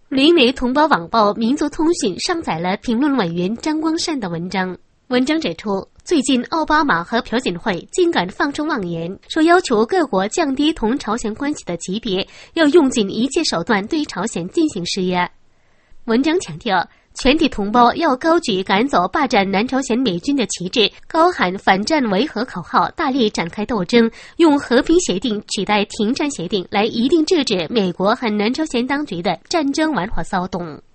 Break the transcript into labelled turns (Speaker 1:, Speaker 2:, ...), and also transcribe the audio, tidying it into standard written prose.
Speaker 1: 旅美同胞网报《民族通讯》上载了评论委员张光善的文章。文章指出，最近奥巴马和朴槿惠竟敢放出妄言，说要求各国降低同朝鲜关系的级别，要用尽一切手段对朝鲜进行施压。文章强调，全体同胞要高举赶走霸占南朝鲜美军的旗帜，高喊反战维和口号，大力展开斗争，用和平协定取代停战协定，来一定制止美国和南朝鲜当局的战争玩火骚动。